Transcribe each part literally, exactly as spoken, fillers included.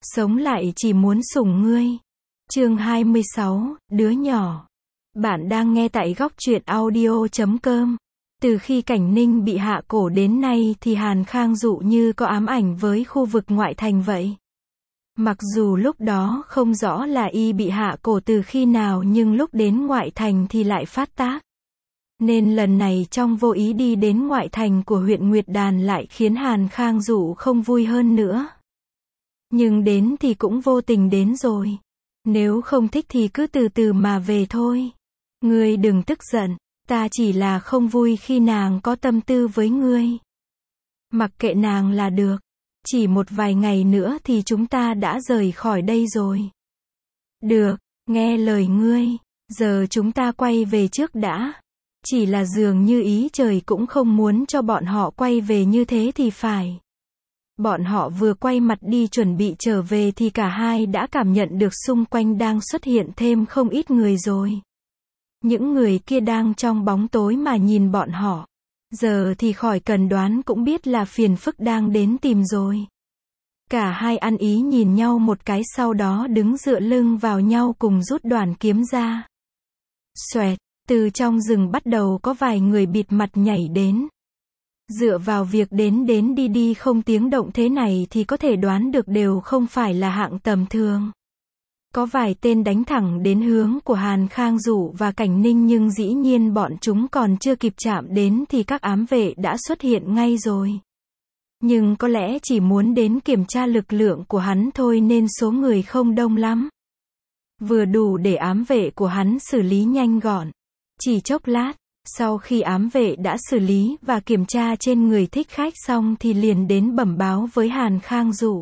Sống lại chỉ muốn sủng ngươi. Chương hai mươi sáu, đứa nhỏ. Bạn đang nghe tại góc truyện audio chấm com. Từ khi Cảnh Ninh bị hạ cổ đến nay thì Hàn Khang Dụ như có ám ảnh với khu vực ngoại thành vậy. Mặc dù lúc đó không rõ là y bị hạ cổ từ khi nào, nhưng lúc đến ngoại thành thì lại phát tác. Nên lần này trong vô ý đi đến ngoại thành của huyện Nguyệt Đàn lại khiến Hàn Khang Dụ không vui hơn nữa. Nhưng đến thì cũng vô tình đến rồi. Nếu không thích thì cứ từ từ mà về thôi. Ngươi đừng tức giận, ta chỉ là không vui khi nàng có tâm tư với ngươi. Mặc kệ nàng là được. Chỉ một vài ngày nữa thì chúng ta đã rời khỏi đây rồi. Được, nghe lời ngươi. Giờ chúng ta quay về trước đã. Chỉ là dường như ý trời cũng không muốn cho bọn họ quay về như thế thì phải. Bọn họ vừa quay mặt đi chuẩn bị trở về thì cả hai đã cảm nhận được xung quanh đang xuất hiện thêm không ít người rồi. Những người kia đang trong bóng tối mà nhìn bọn họ. Giờ thì khỏi cần đoán cũng biết là phiền phức đang đến tìm rồi. Cả hai ăn ý nhìn nhau một cái, sau đó đứng dựa lưng vào nhau cùng rút đoàn kiếm ra. Xoẹt, từ trong rừng bắt đầu có vài người bịt mặt nhảy đến. Dựa vào việc đến đến đi đi không tiếng động thế này thì có thể đoán được đều không phải là hạng tầm thường. Có vài tên đánh thẳng đến hướng của Hàn Khang Dụ và Cảnh Ninh, nhưng dĩ nhiên bọn chúng còn chưa kịp chạm đến thì các ám vệ đã xuất hiện ngay rồi. Nhưng có lẽ chỉ muốn đến kiểm tra lực lượng của hắn thôi nên số người không đông lắm. Vừa đủ để ám vệ của hắn xử lý nhanh gọn. Chỉ chốc lát, sau khi ám vệ đã xử lý và kiểm tra trên người thích khách xong thì liền đến bẩm báo với Hàn Khang Dụ.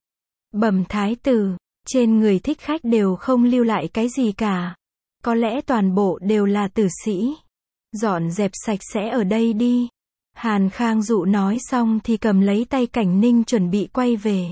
Bẩm thái tử, trên người thích khách đều không lưu lại cái gì cả. Có lẽ toàn bộ đều là tử sĩ. Dọn dẹp sạch sẽ ở đây đi. Hàn Khang Dụ nói xong thì cầm lấy tay Cảnh Ninh chuẩn bị quay về.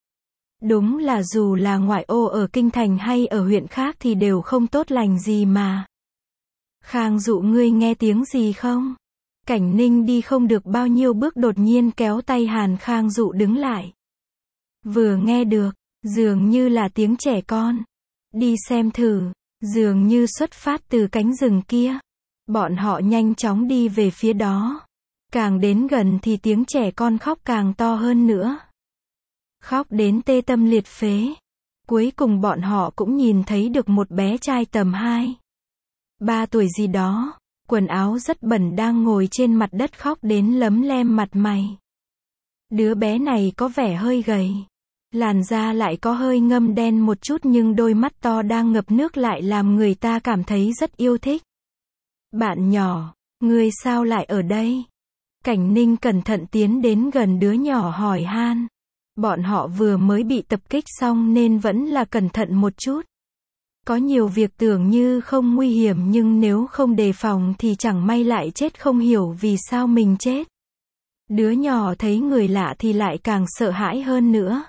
Đúng là dù là ngoại ô ở kinh thành hay ở huyện khác thì đều không tốt lành gì mà. Khang Dụ, ngươi nghe tiếng gì không? Cảnh Ninh đi không được bao nhiêu bước đột nhiên kéo tay Hàn Khang Dụ đứng lại. Vừa nghe được, dường như là tiếng trẻ con. Đi xem thử, dường như xuất phát từ cánh rừng kia. Bọn họ nhanh chóng đi về phía đó. Càng đến gần thì tiếng trẻ con khóc càng to hơn nữa. Khóc đến tê tâm liệt phế. Cuối cùng bọn họ cũng nhìn thấy được một bé trai tầm hai, ba tuổi gì đó, quần áo rất bẩn đang ngồi trên mặt đất khóc đến lấm lem mặt mày. Đứa bé này có vẻ hơi gầy. Làn da lại có hơi ngâm đen một chút, nhưng đôi mắt to đang ngập nước lại làm người ta cảm thấy rất yêu thích. Bạn nhỏ, ngươi sao lại ở đây? Cảnh Ninh cẩn thận tiến đến gần đứa nhỏ hỏi han. Bọn họ vừa mới bị tập kích xong nên vẫn là cẩn thận một chút. Có nhiều việc tưởng như không nguy hiểm nhưng nếu không đề phòng thì chẳng may lại chết, không hiểu vì sao mình chết. Đứa nhỏ thấy người lạ thì lại càng sợ hãi hơn nữa.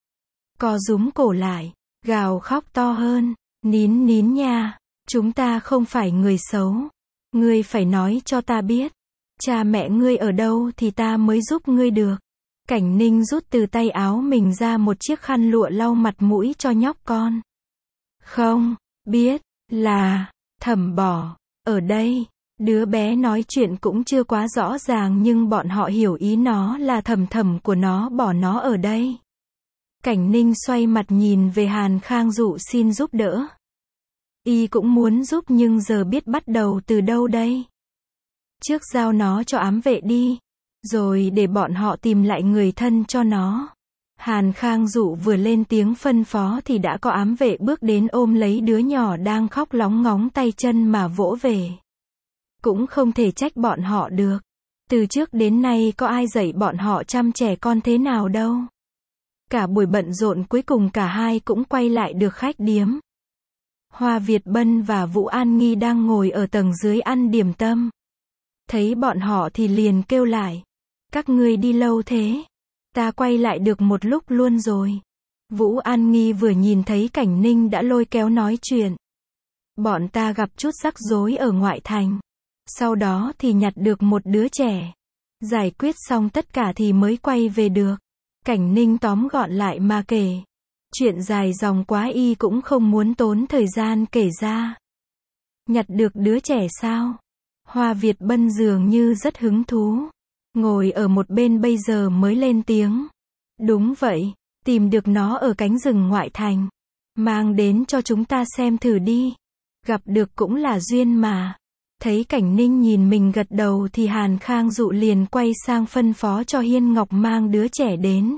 Co rúm cổ lại, gào khóc to hơn. Nín nín nha, chúng ta không phải người xấu. Ngươi phải nói cho ta biết. Cha mẹ ngươi ở đâu thì ta mới giúp ngươi được. Cảnh Ninh rút từ tay áo mình ra một chiếc khăn lụa lau mặt mũi cho nhóc con. Không, biết, là, Thẩm Bỏ, ở đây. Đứa bé nói chuyện cũng chưa quá rõ ràng nhưng bọn họ hiểu ý nó là thẩm thẩm của nó bỏ nó ở đây. Cảnh Ninh xoay mặt nhìn về Hàn Khang Dụ xin giúp đỡ. Y cũng muốn giúp nhưng giờ biết bắt đầu từ đâu đây? Trước giao nó cho ám vệ đi, rồi để bọn họ tìm lại người thân cho nó. Hàn Khang Dụ vừa lên tiếng phân phó thì đã có ám vệ bước đến ôm lấy đứa nhỏ đang khóc lóng ngóng tay chân mà vỗ về. Cũng không thể trách bọn họ được. Từ trước đến nay có ai dạy bọn họ chăm trẻ con thế nào đâu. Cả buổi bận rộn cuối cùng cả hai cũng quay lại được khách điếm. Hoa Việt Bân và Vũ An Nghi đang ngồi ở tầng dưới ăn điểm tâm. Thấy bọn họ thì liền kêu lại. Các ngươi đi lâu thế? Ta quay lại được một lúc luôn rồi. Vũ An Nghi vừa nhìn thấy Cảnh Ninh đã lôi kéo nói chuyện. Bọn ta gặp chút rắc rối ở ngoại thành. Sau đó thì nhặt được một đứa trẻ. Giải quyết xong tất cả thì mới quay về được. Cảnh Ninh tóm gọn lại mà kể. Chuyện dài dòng quá y cũng không muốn tốn thời gian kể ra. Nhặt được đứa trẻ sao? Hoa Việt Bân dường như rất hứng thú. Ngồi ở một bên bây giờ mới lên tiếng. Đúng vậy, tìm được nó ở cánh rừng ngoại thành. Mang đến cho chúng ta xem thử đi. Gặp được cũng là duyên mà. Thấy Cảnh Ninh nhìn mình gật đầu thì Hàn Khang Dụ liền quay sang phân phó cho Hiên Ngọc mang đứa trẻ đến.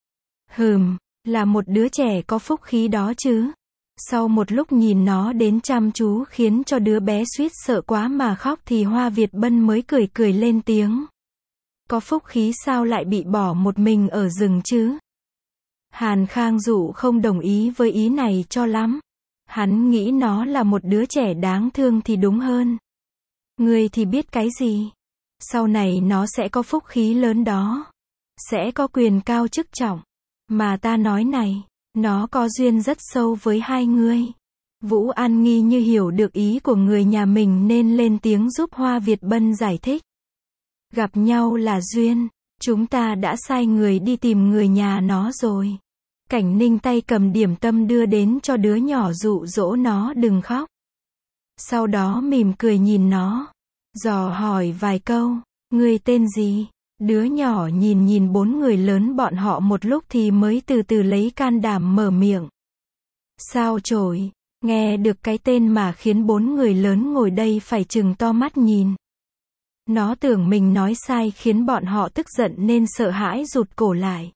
Hừm, là một đứa trẻ có phúc khí đó chứ. Sau một lúc nhìn nó đến chăm chú khiến cho đứa bé suýt sợ quá mà khóc thì Hoa Việt Bân mới cười cười lên tiếng. Có phúc khí sao lại bị bỏ một mình ở rừng chứ? Hàn Khang Dụ không đồng ý với ý này cho lắm. Hắn nghĩ nó là một đứa trẻ đáng thương thì đúng hơn. Ngươi thì biết cái gì? Sau này nó sẽ có phúc khí lớn đó. Sẽ có quyền cao chức trọng. Mà ta nói này, nó có duyên rất sâu với hai ngươi. Vũ An Nghi như hiểu được ý của người nhà mình nên lên tiếng giúp Hoa Việt Bân giải thích. Gặp nhau là duyên, chúng ta đã sai người đi tìm người nhà nó rồi. Cảnh Ninh tay cầm điểm tâm đưa đến cho đứa nhỏ dụ dỗ nó đừng khóc. Sau đó mỉm cười nhìn nó, dò hỏi vài câu, ngươi tên gì? Đứa nhỏ nhìn nhìn bốn người lớn bọn họ một lúc thì mới từ từ lấy can đảm mở miệng. Sao chổi, nghe được cái tên mà khiến bốn người lớn ngồi đây phải trừng to mắt nhìn. Nó tưởng mình nói sai khiến bọn họ tức giận nên sợ hãi rụt cổ lại.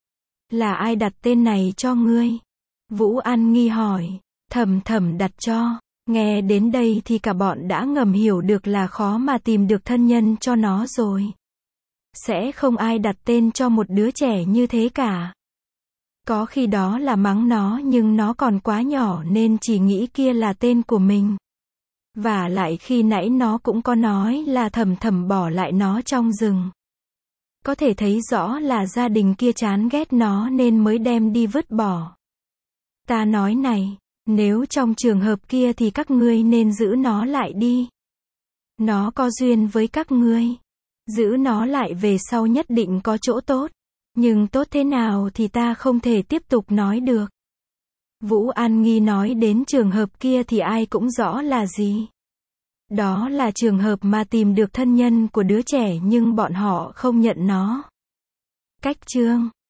Là ai đặt tên này cho ngươi? Vũ An Nghi hỏi. Thầm thầm đặt cho. Nghe đến đây thì cả bọn đã ngầm hiểu được là khó mà tìm được thân nhân cho nó rồi. Sẽ không ai đặt tên cho một đứa trẻ như thế cả. Có khi đó là mắng nó nhưng nó còn quá nhỏ nên chỉ nghĩ kia là tên của mình. Và lại khi nãy nó cũng có nói là thầm thầm bỏ lại nó trong rừng. Có thể thấy rõ là gia đình kia chán ghét nó nên mới đem đi vứt bỏ. Ta nói này, nếu trong trường hợp kia thì các ngươi nên giữ nó lại đi. Nó có duyên với các ngươi. Giữ nó lại về sau nhất định có chỗ tốt. Nhưng tốt thế nào thì ta không thể tiếp tục nói được. Vũ An Nghi nói đến trường hợp kia thì ai cũng rõ là gì. Đó là trường hợp mà tìm được thân nhân của đứa trẻ nhưng bọn họ không nhận nó. Cách chương